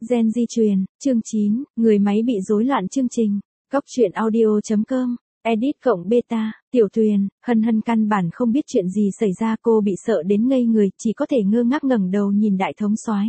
Gen di truyền, chương 9, người máy bị rối loạn chương trình. Góc truyện audio.com, edit cộng beta, Tiểu Tuyền, Hân Hân căn bản không biết chuyện gì xảy ra, cô bị sợ đến ngây người, chỉ có thể ngơ ngác ngẩng đầu nhìn đại thống soái.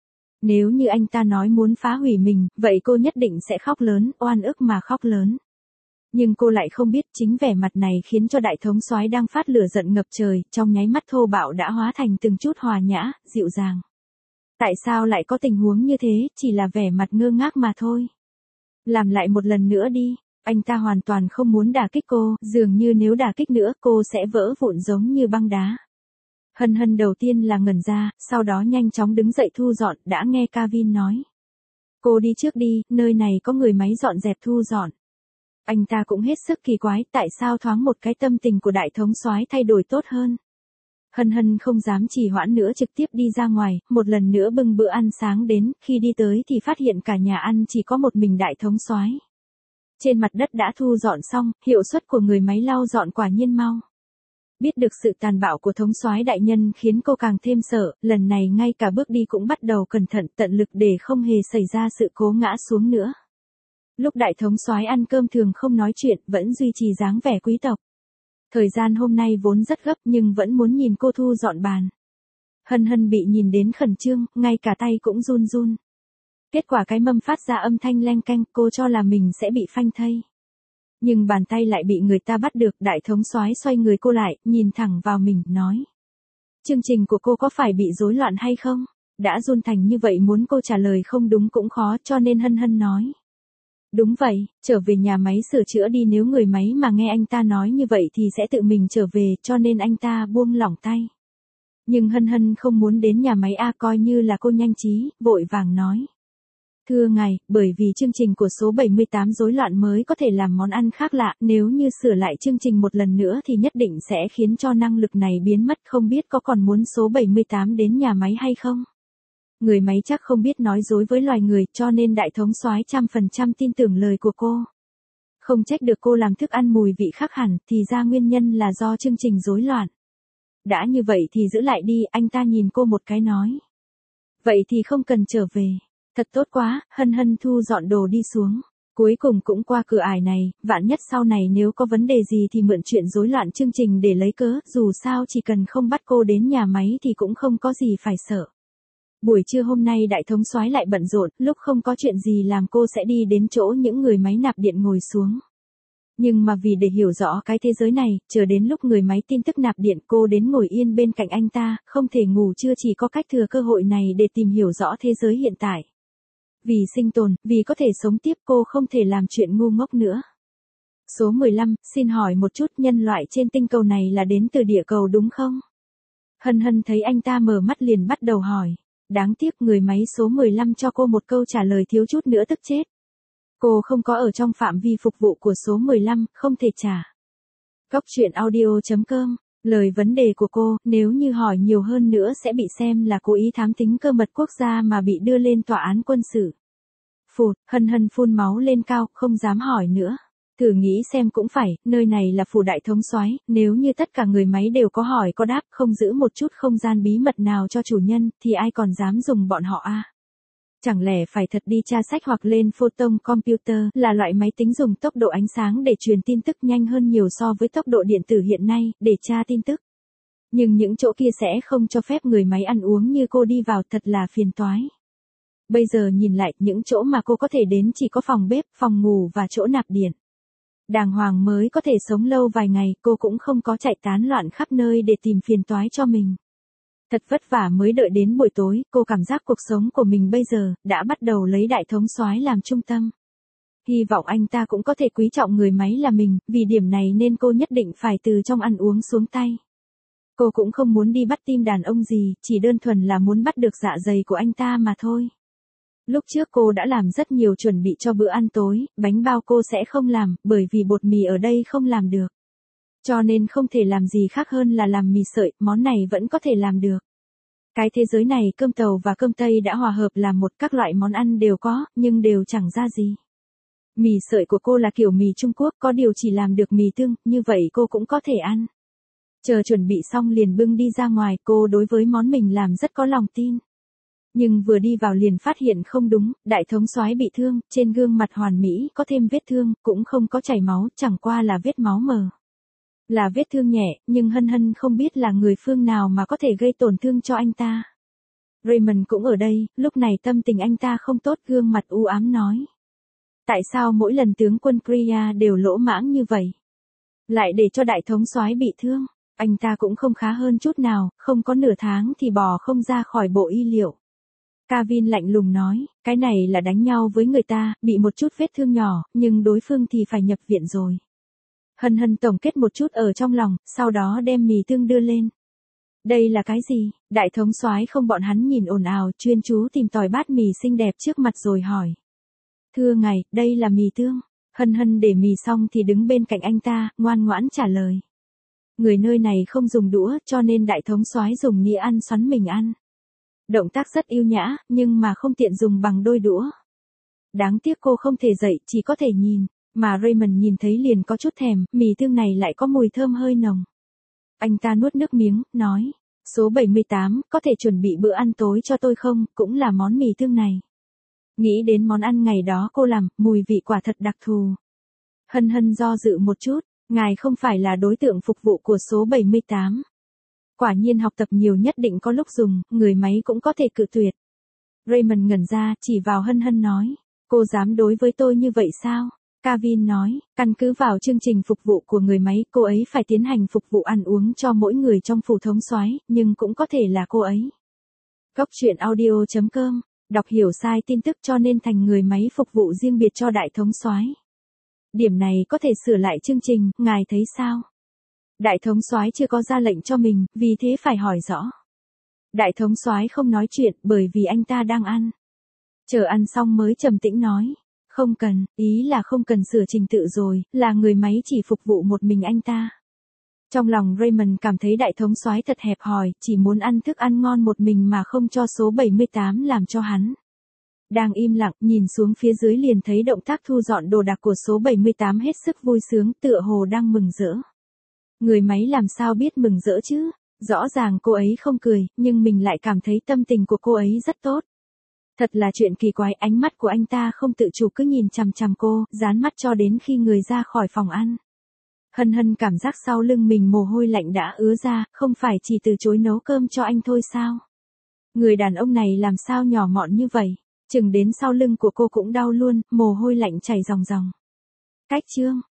Nếu như anh ta nói muốn phá hủy mình, vậy cô nhất định sẽ khóc lớn, oan ức mà khóc lớn. Nhưng cô lại không biết chính vẻ mặt này khiến cho đại thống soái đang phát lửa giận ngập trời, trong nháy mắt thô bạo đã hóa thành từng chút hòa nhã, dịu dàng. Tại sao lại có tình huống như thế, chỉ là vẻ mặt ngơ ngác mà thôi. Làm lại một lần nữa đi, anh ta hoàn toàn không muốn đả kích cô, dường như nếu đả kích nữa cô sẽ vỡ vụn giống như băng đá. Hân Hân đầu tiên là ngẩn ra, sau đó nhanh chóng đứng dậy thu dọn, đã nghe Kevin nói. Cô đi trước đi, nơi này có người máy dọn dẹp thu dọn. Anh ta cũng hết sức kỳ quái, tại sao thoáng một cái tâm tình của đại thống soái thay đổi tốt hơn. Hân Hân không dám trì hoãn nữa, trực tiếp đi ra ngoài, một lần nữa bưng bữa ăn sáng đến, khi đi tới thì phát hiện cả nhà ăn chỉ có một mình đại thống soái. Trên mặt đất đã thu dọn xong, hiệu suất của người máy lau dọn quả nhiên mau. Biết được sự tàn bạo của thống soái đại nhân khiến cô càng thêm sợ, lần này ngay cả bước đi cũng bắt đầu cẩn thận, tận lực để không hề xảy ra sự cố ngã xuống nữa. Lúc đại thống soái ăn cơm thường không nói chuyện, vẫn duy trì dáng vẻ quý tộc. Thời gian hôm nay vốn rất gấp nhưng vẫn muốn nhìn cô thu dọn bàn. Hân Hân bị nhìn đến khẩn trương, ngay cả tay cũng run run. Kết quả cái mâm phát ra âm thanh leng keng, cô cho là mình sẽ bị phanh thây. Nhưng bàn tay lại bị người ta bắt được, đại thống soái xoay người cô lại, nhìn thẳng vào mình, nói. Chương trình của cô có phải bị rối loạn hay không? Đã run thành như vậy muốn cô trả lời không đúng cũng khó, cho nên Hân Hân nói. Đúng vậy, trở về nhà máy sửa chữa đi, nếu người máy mà nghe anh ta nói như vậy thì sẽ tự mình trở về, cho nên anh ta buông lỏng tay. Nhưng Hân Hân không muốn đến nhà máy coi như là cô nhanh trí, vội vàng nói. Thưa ngài, bởi vì chương trình của số 78 rối loạn mới có thể làm món ăn khác lạ, nếu như sửa lại chương trình một lần nữa thì nhất định sẽ khiến cho năng lực này biến mất, không biết có còn muốn số 78 đến nhà máy hay không? Người máy chắc không biết nói dối với loài người, cho nên đại thống soái 100% tin tưởng lời của cô. Không trách được cô làm thức ăn mùi vị khác hẳn, thì ra nguyên nhân là do chương trình rối loạn. Đã như vậy thì giữ lại đi, anh ta nhìn cô một cái nói. Vậy thì không cần trở về. Thật tốt quá, Hân Hân thu dọn đồ đi xuống. Cuối cùng cũng qua cửa ải này, vạn nhất sau này nếu có vấn đề gì thì mượn chuyện rối loạn chương trình để lấy cớ, dù sao chỉ cần không bắt cô đến nhà máy thì cũng không có gì phải sợ. Buổi trưa hôm nay đại thống soái lại bận rộn, lúc không có chuyện gì làm cô sẽ đi đến chỗ những người máy nạp điện ngồi xuống. Nhưng mà vì để hiểu rõ cái thế giới này, chờ đến lúc người máy tin tức nạp điện cô đến ngồi yên bên cạnh anh ta, không thể ngủ trưa, chỉ có cách thừa cơ hội này để tìm hiểu rõ thế giới hiện tại. Vì sinh tồn, vì có thể sống tiếp cô không thể làm chuyện ngu ngốc nữa. Số 15, xin hỏi một chút, nhân loại trên tinh cầu này là đến từ địa cầu đúng không? Hân Hân thấy anh ta mở mắt liền bắt đầu hỏi. Đáng tiếc người máy số 15 cho cô một câu trả lời thiếu chút nữa tức chết. Cô không có ở trong phạm vi phục vụ của số 15, không thể trả. Góc truyện audio.com, lời vấn đề của cô, nếu như hỏi nhiều hơn nữa sẽ bị xem là cố ý thám thính cơ mật quốc gia mà bị đưa lên tòa án quân sự. Phụt, Hân Hân phun máu lên cao, không dám hỏi nữa. Thử nghĩ xem cũng phải, nơi này là phủ đại thống soái, nếu như tất cả người máy đều có hỏi có đáp, không giữ một chút không gian bí mật nào cho chủ nhân, thì ai còn dám dùng bọn họ Chẳng lẽ phải thật đi tra sách hoặc lên photon computer, là loại máy tính dùng tốc độ ánh sáng để truyền tin tức nhanh hơn nhiều so với tốc độ điện tử hiện nay, để tra tin tức. Nhưng những chỗ kia sẽ không cho phép người máy ăn uống như cô đi vào, thật là phiền toái. Bây giờ nhìn lại, những chỗ mà cô có thể đến chỉ có phòng bếp, phòng ngủ và chỗ nạp điện. Đàng hoàng mới có thể sống lâu vài ngày, cô cũng không có chạy tán loạn khắp nơi để tìm phiền toái cho mình. Thật vất vả mới đợi đến buổi tối, cô cảm giác cuộc sống của mình bây giờ đã bắt đầu lấy đại thống soái làm trung tâm. Hy vọng anh ta cũng có thể quý trọng người máy là mình, vì điểm này nên cô nhất định phải từ trong ăn uống xuống tay. Cô cũng không muốn đi bắt tim đàn ông gì, chỉ đơn thuần là muốn bắt được dạ dày của anh ta mà thôi. Lúc trước cô đã làm rất nhiều chuẩn bị cho bữa ăn tối, bánh bao cô sẽ không làm, bởi vì bột mì ở đây không làm được. Cho nên không thể làm gì khác hơn là làm mì sợi, món này vẫn có thể làm được. Cái thế giới này cơm tàu và cơm tây đã hòa hợp làm một, các loại món ăn đều có, nhưng đều chẳng ra gì. Mì sợi của cô là kiểu mì Trung Quốc, có điều chỉ làm được mì tương, như vậy cô cũng có thể ăn. Chờ chuẩn bị xong liền bưng đi ra ngoài, cô đối với món mình làm rất có lòng tin. Nhưng vừa đi vào liền phát hiện không đúng, đại thống soái bị thương, trên gương mặt hoàn mỹ có thêm vết thương, cũng không có chảy máu, chẳng qua là vết máu mờ. Là vết thương nhẹ, nhưng Hân Hân không biết là người phương nào mà có thể gây tổn thương cho anh ta. Raymond cũng ở đây, lúc này tâm tình anh ta không tốt, gương mặt u ám nói. Tại sao mỗi lần tướng quân Kriya đều lỗ mãng như vậy? Lại để cho đại thống soái bị thương, anh ta cũng không khá hơn chút nào, không có nửa tháng thì bò không ra khỏi bộ y liệu. Kavin lạnh lùng nói, cái này là đánh nhau với người ta, bị một chút vết thương nhỏ, nhưng đối phương thì phải nhập viện rồi. Hân Hân tổng kết một chút ở trong lòng, sau đó đem mì tương đưa lên. Đây là cái gì? Đại thống soái không bọn hắn nhìn ồn ào, chuyên chú tìm tòi bát mì xinh đẹp trước mặt rồi hỏi. Thưa ngài, đây là mì tương. Hân Hân để mì xong thì đứng bên cạnh anh ta, ngoan ngoãn trả lời. Người nơi này không dùng đũa, cho nên đại thống soái dùng nĩa ăn xoắn mình ăn. Động tác rất yêu nhã, nhưng mà không tiện dùng bằng đôi đũa. Đáng tiếc cô không thể dậy, chỉ có thể nhìn. Mà Raymond nhìn thấy liền có chút thèm, mì tương này lại có mùi thơm hơi nồng. Anh ta nuốt nước miếng, nói. Số 78, có thể chuẩn bị bữa ăn tối cho tôi không, cũng là món mì tương này. Nghĩ đến món ăn ngày đó cô làm, mùi vị quả thật đặc thù. Hân Hân do dự một chút, ngài không phải là đối tượng phục vụ của số 78. Quả nhiên học tập nhiều nhất định có lúc dùng, người máy cũng có thể cự tuyệt. Raymond ngẩn ra, chỉ vào Hân Hân nói. Cô dám đối với tôi như vậy sao? Kavin nói, căn cứ vào chương trình phục vụ của người máy, cô ấy phải tiến hành phục vụ ăn uống cho mỗi người trong phủ thống soái, nhưng cũng có thể là cô ấy. Góc truyện audio.com, đọc hiểu sai tin tức cho nên thành người máy phục vụ riêng biệt cho đại thống soái. Điểm này có thể sửa lại chương trình, ngài thấy sao? Đại thống soái chưa có ra lệnh cho mình, vì thế phải hỏi rõ. Đại thống soái không nói chuyện bởi vì anh ta đang ăn. Chờ ăn xong mới trầm tĩnh nói. Không cần, ý là không cần sửa trình tự rồi, là người máy chỉ phục vụ một mình anh ta. Trong lòng Raymond cảm thấy đại thống soái thật hẹp hòi, chỉ muốn ăn thức ăn ngon một mình mà không cho số 78 làm cho hắn. Đang im lặng, nhìn xuống phía dưới liền thấy động tác thu dọn đồ đạc của số 78 hết sức vui sướng, tựa hồ đang mừng rỡ. Người máy làm sao biết mừng rỡ chứ? Rõ ràng cô ấy không cười, nhưng mình lại cảm thấy tâm tình của cô ấy rất tốt. Thật là chuyện kỳ quái, ánh mắt của anh ta không tự chủ cứ nhìn chằm chằm cô, dán mắt cho đến khi người ra khỏi phòng ăn. Hân Hân cảm giác sau lưng mình mồ hôi lạnh đã ứa ra, không phải chỉ từ chối nấu cơm cho anh thôi sao? Người đàn ông này làm sao nhỏ mọn như vậy? Chừng đến sau lưng của cô cũng đau luôn, mồ hôi lạnh chảy ròng ròng. Cách chương